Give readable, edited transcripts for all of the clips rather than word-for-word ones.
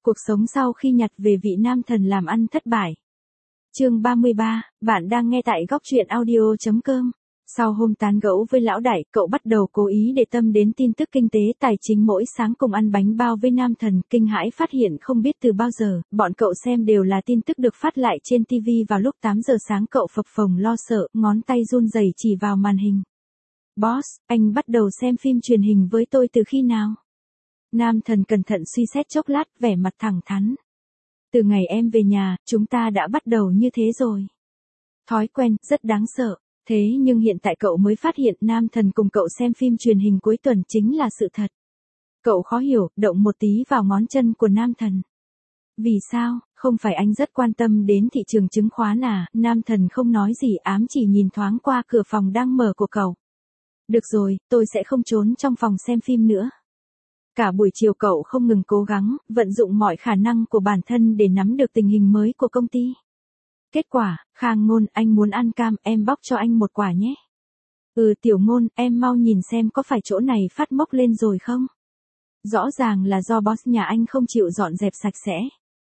Cuộc sống sau khi nhặt về vị nam thần làm ăn thất bại. Chương 33, bạn đang nghe tại góc truyện audio.com. Sau hôm tán gẫu với lão đại, cậu bắt đầu cố ý để tâm đến tin tức kinh tế tài chính mỗi sáng cùng ăn bánh bao với nam thần, kinh hãi phát hiện không biết từ bao giờ, bọn cậu xem đều là tin tức được phát lại trên TV vào lúc 8 giờ sáng. Cậu phập phồng lo sợ, ngón tay run rẩy chỉ vào màn hình. Boss, anh bắt đầu xem phim truyền hình với tôi từ khi nào? Nam thần cẩn thận suy xét chốc lát, vẻ mặt thẳng thắn. Từ ngày em về nhà, chúng ta đã bắt đầu như thế rồi. Thói quen, rất đáng sợ. Thế nhưng hiện tại cậu mới phát hiện nam thần cùng cậu xem phim truyền hình cuối tuần chính là sự thật. Cậu khó hiểu, động một tí vào ngón chân của nam thần. Vì sao, không phải anh rất quan tâm đến thị trường chứng khoán à? Nam thần không nói gì, ám chỉ nhìn thoáng qua cửa phòng đang mở của cậu. Được rồi, tôi sẽ không trốn trong phòng xem phim nữa. Cả buổi chiều cậu không ngừng cố gắng, vận dụng mọi khả năng của bản thân để nắm được tình hình mới của công ty. Kết quả, Khang Ngôn, anh muốn ăn cam, em bóc cho anh một quả nhé. Tiểu Ngôn, em mau nhìn xem có phải chỗ này phát mốc lên rồi không? Rõ ràng là do boss nhà anh không chịu dọn dẹp sạch sẽ.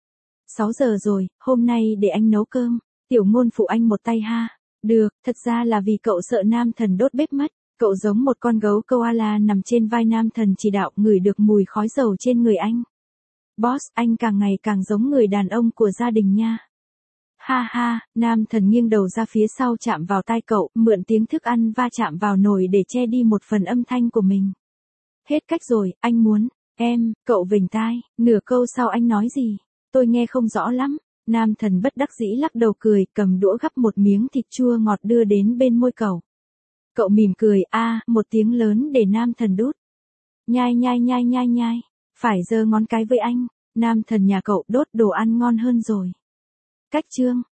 6 giờ rồi, hôm nay để anh nấu cơm. Tiểu Ngôn phụ anh một tay ha. Được, thật ra là vì cậu sợ nam thần đốt bếp mất. Cậu giống một con gấu koala nằm trên vai nam thần chỉ đạo, ngửi được mùi khói dầu trên người anh. Boss, anh càng ngày càng giống người đàn ông của gia đình nha. Ha ha, nam thần nghiêng đầu ra phía sau chạm vào tai cậu, mượn tiếng thức ăn va chạm vào nồi để che đi một phần âm thanh của mình. Hết cách rồi, anh muốn, cậu vểnh tai, nửa câu sau anh nói gì? Tôi nghe không rõ lắm. Nam thần bất đắc dĩ lắc đầu cười, cầm đũa gắp một miếng thịt chua ngọt đưa đến bên môi cậu. Cậu mỉm cười, một tiếng lớn để nam thần đút. Nhai nhai nhai nhai nhai, phải giơ ngón cái với anh, nam thần nhà cậu đốt đồ ăn ngon hơn rồi. Cách chương.